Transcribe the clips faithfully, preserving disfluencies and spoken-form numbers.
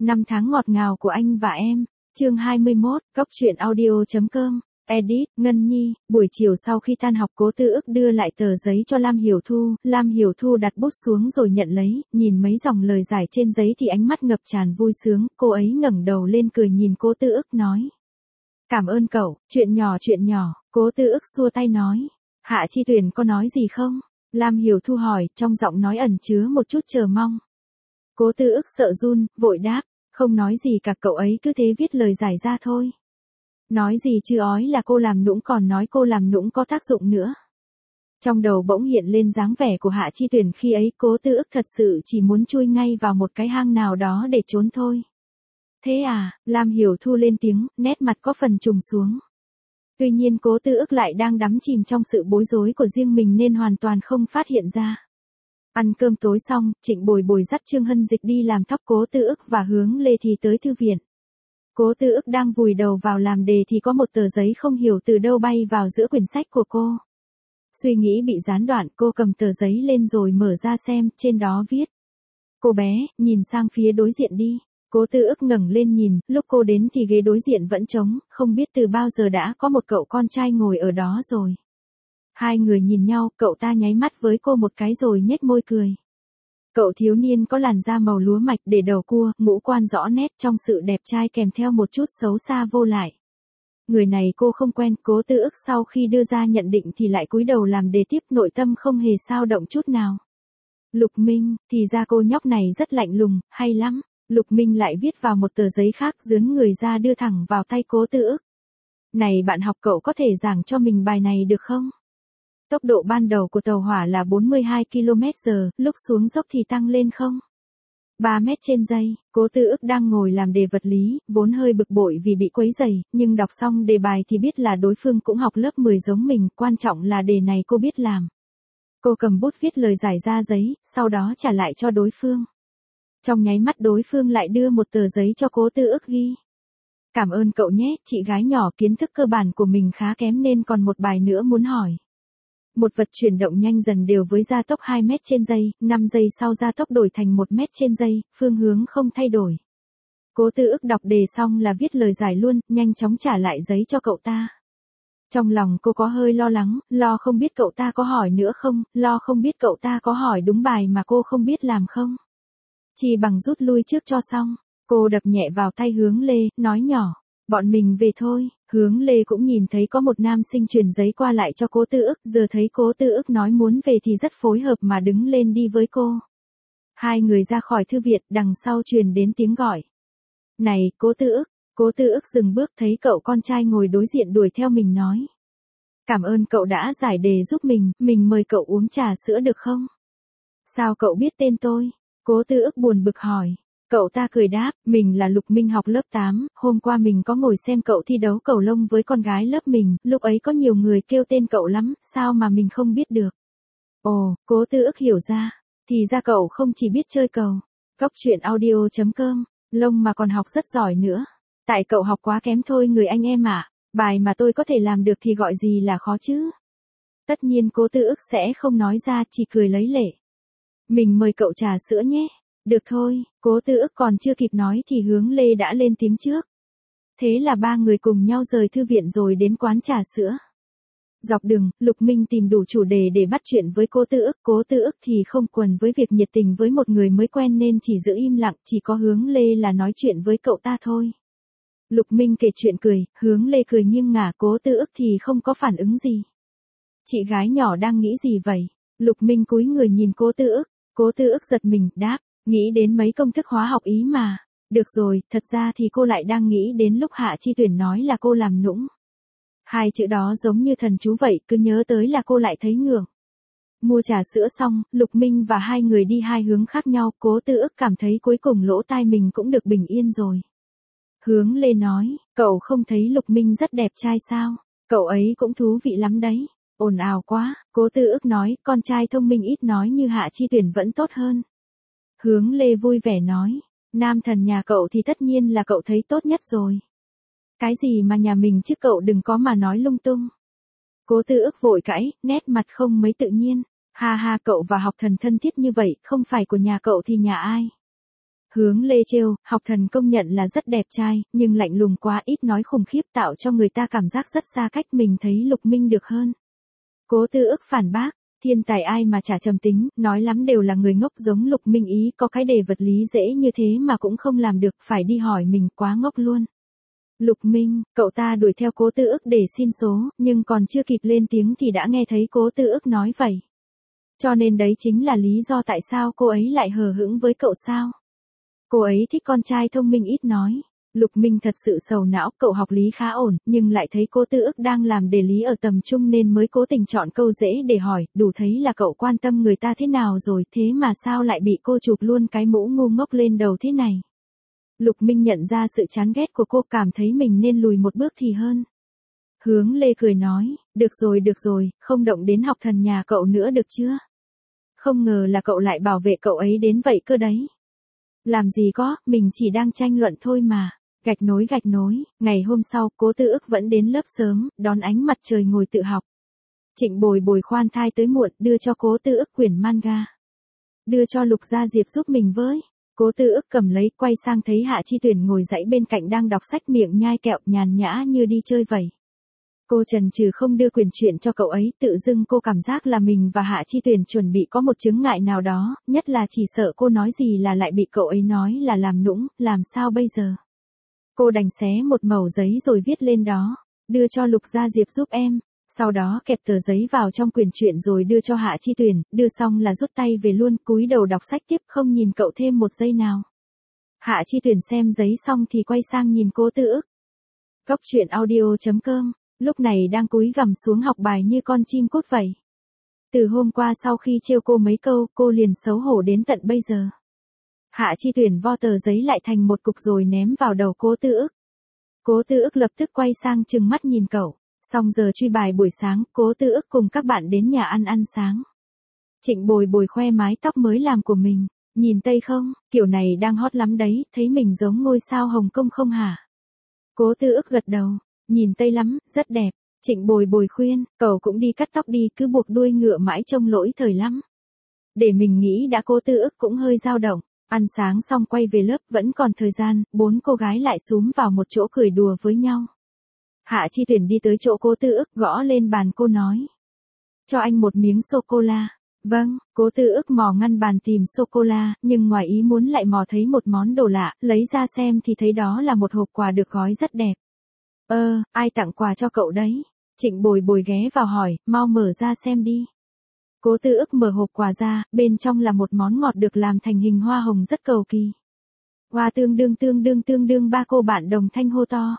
Năm tháng ngọt ngào của anh và em. Chương hai mươi mốt, Cốc truyện audio.com. Edit, Ngân Nhi. Buổi chiều sau khi tan học, Cố Tư Ức đưa lại tờ giấy cho Lam Hiểu Thu. Lam Hiểu Thu đặt bút xuống rồi nhận lấy, nhìn mấy dòng lời giải trên giấy thì ánh mắt ngập tràn vui sướng. Cô ấy ngẩng đầu lên cười nhìn Cố Tư Ức nói: "Cảm ơn cậu, chuyện nhỏ chuyện nhỏ." Cố Tư Ức xua tay nói: "Hạ Chi Tuyền có nói gì không?" Lam Hiểu Thu hỏi, trong giọng nói ẩn chứa một chút chờ mong. Cố Tư Ức sợ run, vội đáp: "Không nói gì cả, cậu ấy cứ thế viết lời giải ra thôi." Nói gì chứ ói là cô làm nũng, còn nói cô làm nũng có tác dụng nữa. Trong đầu bỗng hiện lên dáng vẻ của Hạ Chi Tuyền khi ấy. Cố Tư Ức thật sự chỉ muốn chui ngay vào một cái hang nào đó để trốn thôi. "Thế à?" Lam Hiểu Thu lên tiếng, nét mặt có phần trùng xuống. Tuy nhiên Cố Tư Ức lại đang đắm chìm trong sự bối rối của riêng mình nên hoàn toàn không phát hiện ra. Ăn cơm tối xong, Trịnh Bồi Bồi dắt Trương Hân Dịch đi làm tóc Cố Tư Ức và Hướng Lê thì tới thư viện. Cố Tư Ức đang vùi đầu vào làm đề thì có một tờ giấy không hiểu từ đâu bay vào giữa quyển sách của cô. Suy nghĩ bị gián đoạn, cô cầm tờ giấy lên rồi mở ra xem, trên đó viết: "Cô bé, nhìn sang phía đối diện đi." Cố Tư Ức ngẩng lên nhìn, lúc cô đến thì ghế đối diện vẫn trống, không biết từ bao giờ đã có một cậu con trai ngồi ở đó rồi. Hai người nhìn nhau, cậu ta nháy mắt với cô một cái rồi nhếch môi cười. Cậu thiếu niên có làn da màu lúa mạch, để đầu cua, ngũ quan rõ nét, trong sự đẹp trai kèm theo một chút xấu xa vô lại. Người này cô không quen. Cố Tư Ức sau khi đưa ra nhận định thì lại cúi đầu làm đề tiếp, nội tâm không hề xao động chút nào. Lục Minh, thì ra cô nhóc này rất lạnh lùng, hay lắm. Lục Minh lại viết vào một tờ giấy khác, dướn người ra đưa thẳng vào tay Cố Tư Ức. "Này bạn học, cậu có thể giảng cho mình bài này được không?" Tốc độ ban đầu của tàu hỏa là bốn mươi hai ki lô mét giờ, lúc xuống dốc thì tăng lên không? ba mét trên giây. Cố Tư Ức đang ngồi làm đề vật lý, vốn hơi bực bội vì bị quấy rầy, nhưng đọc xong đề bài thì biết là đối phương cũng học lớp mười giống mình, quan trọng là đề này cô biết làm. Cô cầm bút viết lời giải ra giấy, sau đó trả lại cho đối phương. Trong nháy mắt đối phương lại đưa một tờ giấy cho Cố Tư Ức ghi: "Cảm ơn cậu nhé, chị gái nhỏ, kiến thức cơ bản của mình khá kém nên còn một bài nữa muốn hỏi." Một vật chuyển động nhanh dần đều với gia tốc hai mét trên giây, năm giây sau gia tốc đổi thành một mét trên giây, phương hướng không thay đổi. Cố Tư Ức đọc đề xong là viết lời giải luôn, nhanh chóng trả lại giấy cho cậu ta. Trong lòng cô có hơi lo lắng, lo không biết cậu ta có hỏi nữa không, lo không biết cậu ta có hỏi đúng bài mà cô không biết làm không. Chỉ bằng rút lui trước cho xong. Cô đập nhẹ vào tay Hướng Lê, nói nhỏ: "Bọn mình về thôi." Hướng Lê cũng nhìn thấy có một nam sinh truyền giấy qua lại cho Cố Tư Ức, giờ thấy Cố Tư Ức nói muốn về thì rất phối hợp mà đứng lên đi với cô. Hai người ra khỏi thư viện, đằng sau truyền đến tiếng gọi: "Này, Cố Tư Ức." Cố Tư Ức dừng bước, thấy cậu con trai ngồi đối diện đuổi theo mình nói: "Cảm ơn cậu đã giải đề giúp mình, mình mời cậu uống trà sữa được không?" "Sao cậu biết tên tôi?" Cố Tư Ức buồn bực hỏi. Cậu ta cười đáp: "Mình là Lục Minh, học lớp tám, hôm qua mình có ngồi xem cậu thi đấu cầu lông với con gái lớp mình, lúc ấy có nhiều người kêu tên cậu lắm, sao mà mình không biết được." Ồ, Cố Tư Ức hiểu ra, thì ra cậu không chỉ biết chơi cầu. Cốc truyện audio.com, lông mà còn học rất giỏi nữa. Tại cậu học quá kém thôi người anh em ạ, bài mà tôi có thể làm được thì gọi gì là khó chứ. Tất nhiên Cố Tư Ức sẽ không nói ra, chỉ cười lấy lệ. "Mình mời cậu trà sữa nhé." "Được thôi." Cố Tư Ức còn chưa kịp nói thì Hướng Lê đã lên tiếng trước. Thế là ba người cùng nhau rời thư viện rồi đến quán trà sữa. Dọc đường, Lục Minh tìm đủ chủ đề để bắt chuyện với Cố Tư Ức. Cố Tư Ức thì không quần với việc nhiệt tình với một người mới quen nên chỉ giữ im lặng, chỉ có Hướng Lê là nói chuyện với cậu ta thôi. Lục Minh kể chuyện cười, Hướng Lê cười nghiêng ngả, Cố Tư Ức thì không có phản ứng gì. "Chị gái nhỏ đang nghĩ gì vậy?" Lục Minh cúi người nhìn Cố Tư Ức. Cố Tư Ức giật mình, đáp: "Nghĩ đến mấy công thức hóa học ý mà." "Được rồi, thật ra thì cô lại đang nghĩ đến lúc Hạ Chi Tuyển nói là cô làm nũng. Hai chữ đó giống như thần chú vậy, cứ nhớ tới là cô lại thấy ngượng." Mua trà sữa xong, Lục Minh và hai người đi hai hướng khác nhau. Cố Tư Ức cảm thấy cuối cùng lỗ tai mình cũng được bình yên rồi. Hướng Lê nói: "Cậu không thấy Lục Minh rất đẹp trai sao? Cậu ấy cũng thú vị lắm đấy." "Ồn ào quá." Cố Tư Ức nói: "Con trai thông minh ít nói như Hạ Chi Tuyển vẫn tốt hơn." Hướng Lê vui vẻ nói: "Nam thần nhà cậu thì tất nhiên là cậu thấy tốt nhất rồi." "Cái gì mà nhà mình chứ, cậu đừng có mà nói lung tung." Cố Tư Ức vội cãi, nét mặt không mấy tự nhiên. "Ha ha, cậu và học thần thân thiết như vậy, không phải của nhà cậu thì nhà ai?" Hướng Lê trêu, học thần công nhận là rất đẹp trai, nhưng lạnh lùng quá, ít nói khủng khiếp, tạo cho người ta cảm giác rất xa cách, mình thấy Lục Minh được hơn. Cố Tư Ức phản bác, thiên tài ai mà chả trầm tính, nói lắm đều là người ngốc giống Lục Minh ý, có cái đề vật lý dễ như thế mà cũng không làm được, phải đi hỏi mình, quá ngốc luôn. Lục Minh, cậu ta đuổi theo Cố Tư Ức để xin số, nhưng còn chưa kịp lên tiếng thì đã nghe thấy Cố Tư Ức nói vậy. Cho nên đấy chính là lý do tại sao cô ấy lại hờ hững với cậu sao. Cô ấy thích con trai thông minh ít nói. Lục Minh thật sự sầu não, cậu học lý khá ổn, nhưng lại thấy Cố Tư Ức đang làm đề lý ở tầm trung nên mới cố tình chọn câu dễ để hỏi, đủ thấy là cậu quan tâm người ta thế nào rồi, thế mà sao lại bị cô chụp luôn cái mũ ngu ngốc lên đầu thế này. Lục Minh nhận ra sự chán ghét của cô, cảm thấy mình nên lùi một bước thì hơn. Hướng Lê cười nói, được rồi được rồi, không động đến học thần nhà cậu nữa được chưa? Không ngờ là cậu lại bảo vệ cậu ấy đến vậy cơ đấy. Làm gì có, mình chỉ đang tranh luận thôi mà. Gạch nối gạch nối, ngày hôm sau, Cố Tư Ức vẫn đến lớp sớm, đón ánh mặt trời ngồi tự học. Trịnh Bồi Bồi khoan thai tới muộn, đưa cho Cố Tư Ức quyển manga. Đưa cho Lục Gia Diệp giúp mình với. Cố Tư Ức cầm lấy, quay sang thấy Hạ Chi Tuyển ngồi dãy bên cạnh đang đọc sách, miệng nhai kẹo, nhàn nhã như đi chơi vậy. Cô chần chừ không đưa quyển truyện cho cậu ấy, tự dưng cô cảm giác là mình và Hạ Chi Tuyển chuẩn bị có một chướng ngại nào đó, nhất là chỉ sợ cô nói gì là lại bị cậu ấy nói là làm nũng, làm sao bây giờ. Cô đành xé một mẩu giấy rồi viết lên đó, đưa cho Lục Gia Diệp giúp em, sau đó kẹp tờ giấy vào trong quyển truyện rồi đưa cho Hạ Chi Tuyển, đưa xong là rút tay về luôn, cúi đầu đọc sách tiếp, không nhìn cậu thêm một giây nào. Hạ Chi Tuyển xem giấy xong thì quay sang nhìn Cố Tư Ức. Cốc truyện audio chấm com, lúc này đang cúi gằm xuống học bài như con chim cút vậy. Từ hôm qua sau khi trêu cô mấy câu, cô liền xấu hổ đến tận bây giờ. Hạ Chi Tuyển vo tờ giấy lại thành một cục rồi ném vào đầu Cố Tư Ức. Cố Tư Ức lập tức quay sang trừng mắt nhìn cậu. Xong giờ truy bài buổi sáng, Cố Tư Ức cùng các bạn đến nhà ăn ăn sáng. Trịnh Bồi Bồi khoe mái tóc mới làm của mình. Nhìn Tây không, kiểu này đang hot lắm đấy, thấy mình giống ngôi sao Hồng Kông không hả? Cố Tư Ức gật đầu, nhìn Tây lắm, rất đẹp. Trịnh Bồi Bồi khuyên, cậu cũng đi cắt tóc đi, cứ buộc đuôi ngựa mãi trông lỗi thời lắm. Để mình nghĩ đã, Cố Tư Ức cũng hơi dao động. Ăn sáng xong quay về lớp, vẫn còn thời gian, bốn cô gái lại xúm vào một chỗ cười đùa với nhau. Hạ Chi Tuyển đi tới chỗ Cố Tư Ức, gõ lên bàn cô nói. Cho anh một miếng sô-cô-la. Vâng, Cố Tư Ức mò ngăn bàn tìm sô-cô-la, nhưng ngoài ý muốn lại mò thấy một món đồ lạ, lấy ra xem thì thấy đó là một hộp quà được gói rất đẹp. Ơ, ờ, ai tặng quà cho cậu đấy? Trịnh Bồi Bồi ghé vào hỏi, mau mở ra xem đi. Cố Tư Ức mở hộp quà ra, bên trong là một món ngọt được làm thành hình hoa hồng rất cầu kỳ. Hoa tương đương tương đương tương đương, ba cô bạn đồng thanh hô to.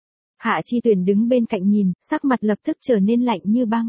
Hạ Chi Tuyển đứng bên cạnh nhìn, sắc mặt lập tức trở nên lạnh như băng.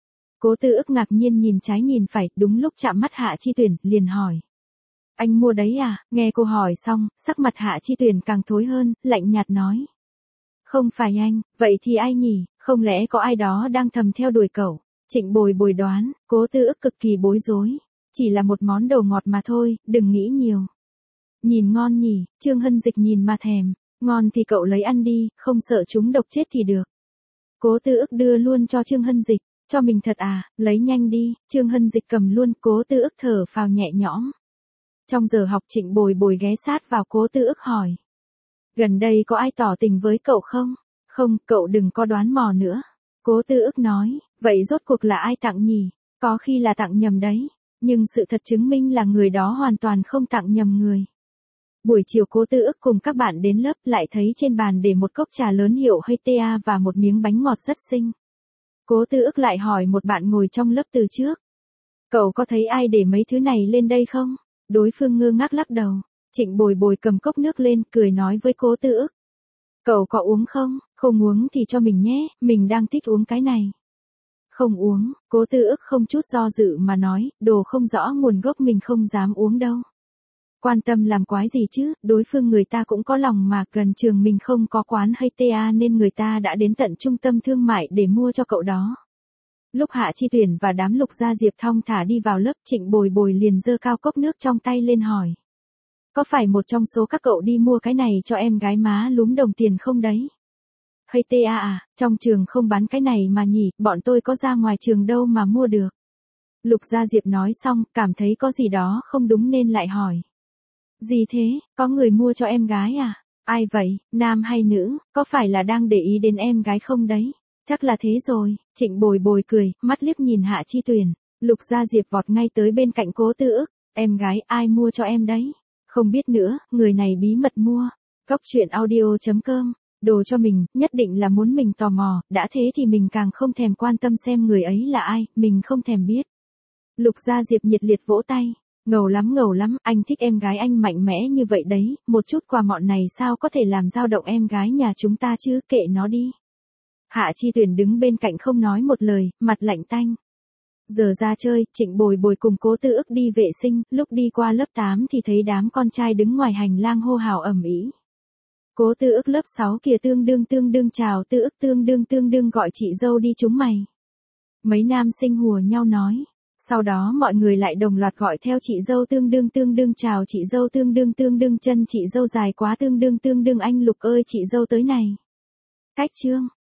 Cố Tư Ức ngạc nhiên nhìn trái nhìn phải, đúng lúc chạm mắt Hạ Chi Tuyển, liền hỏi. Anh mua đấy à? Nghe cô hỏi xong, sắc mặt Hạ Chi Tuyển càng thối hơn, lạnh nhạt nói. Không phải anh, vậy thì ai nhỉ? Không lẽ có ai đó đang thầm theo đuổi cậu? Trịnh Bồi Bồi đoán, Cố Tư Ức cực kỳ bối rối. Chỉ là một món đồ ngọt mà thôi, đừng nghĩ nhiều. Nhìn ngon nhỉ, Trương Hân Dịch nhìn mà thèm. Ngon thì cậu lấy ăn đi, không sợ chúng độc chết thì được. Cố Tư Ức đưa luôn cho Trương Hân Dịch. Cho mình thật à, lấy nhanh đi. Trương Hân Dịch cầm luôn, Cố Tư Ức thở phào nhẹ nhõm. Trong giờ học, Trịnh Bồi Bồi ghé sát vào Cố Tư Ức hỏi. Gần đây có ai tỏ tình với cậu không? Không, cậu đừng có đoán mò nữa. Cố Tư Ức nói, vậy rốt cuộc là ai tặng nhỉ? Có khi là tặng nhầm đấy. Nhưng sự thật chứng minh là người đó hoàn toàn không tặng nhầm người. Buổi chiều Cố Tư Ức cùng các bạn đến lớp, lại thấy trên bàn để một cốc trà lớn hiệu Heitea và một miếng bánh ngọt rất xinh. Cố Tư Ức lại hỏi một bạn ngồi trong lớp từ trước. Cậu có thấy ai để mấy thứ này lên đây không? Đối phương ngơ ngác lắc đầu. Trịnh Bồi Bồi cầm cốc nước lên, cười nói với Cố Tư Ức. Cậu có uống không? Không uống thì cho mình nhé, mình đang thích uống cái này. Không uống, Cố Tư Ức không chút do dự mà nói, đồ không rõ nguồn gốc mình không dám uống đâu. Quan tâm làm quái gì chứ, đối phương người ta cũng có lòng mà, gần trường mình không có quán Heitea nên người ta đã đến tận trung tâm thương mại để mua cho cậu đó. Lúc Hạ Chi Tuyển và đám Lục Gia Diệp thong thả đi vào lớp, Trịnh Bồi Bồi liền giơ cao cốc nước trong tay lên hỏi. Có phải một trong số các cậu đi mua cái này cho em gái má lúm đồng tiền không đấy? Heitea à, trong trường không bán cái này mà nhỉ, bọn tôi có ra ngoài trường đâu mà mua được. Lục Gia Diệp nói xong, cảm thấy có gì đó không đúng nên lại hỏi. Gì thế, có người mua cho em gái à? Ai vậy, nam hay nữ, có phải là đang để ý đến em gái không đấy? Chắc là thế rồi, Trịnh Bồi Bồi cười, mắt liếc nhìn Hạ Chi Tuyền. Lục Gia Diệp vọt ngay tới bên cạnh Cố Tư Ức, em gái ai mua cho em đấy? Không biết nữa, người này bí mật mua. Cốc truyện audio chấm com, đồ cho mình, nhất định là muốn mình tò mò, đã thế thì mình càng không thèm quan tâm xem người ấy là ai, mình không thèm biết. Lục Gia Diệp nhiệt liệt vỗ tay. Ngầu lắm ngầu lắm, anh thích em gái anh mạnh mẽ như vậy đấy, một chút quà mọn này sao có thể làm dao động em gái nhà chúng ta chứ, kệ nó đi. Hạ Chi Tuyền đứng bên cạnh không nói một lời, mặt lạnh tanh. Giờ ra chơi, Trịnh Bồi Bồi cùng Cố Tư Ức đi vệ sinh, lúc đi qua lớp tám thì thấy đám con trai đứng ngoài hành lang hô hào ầm ĩ. Cố Tư Ức lớp sáu kìa tương đương tương đương chào Tư Ức tương đương tương đương gọi chị dâu đi chúng mày. Mấy nam sinh hùa nhau nói. Sau đó mọi người lại đồng loạt gọi theo chị dâu tương đương tương đương chào chị dâu tương đương tương đương chân chị dâu dài quá tương đương tương đương anh Lục ơi chị dâu tới này. Cách chương.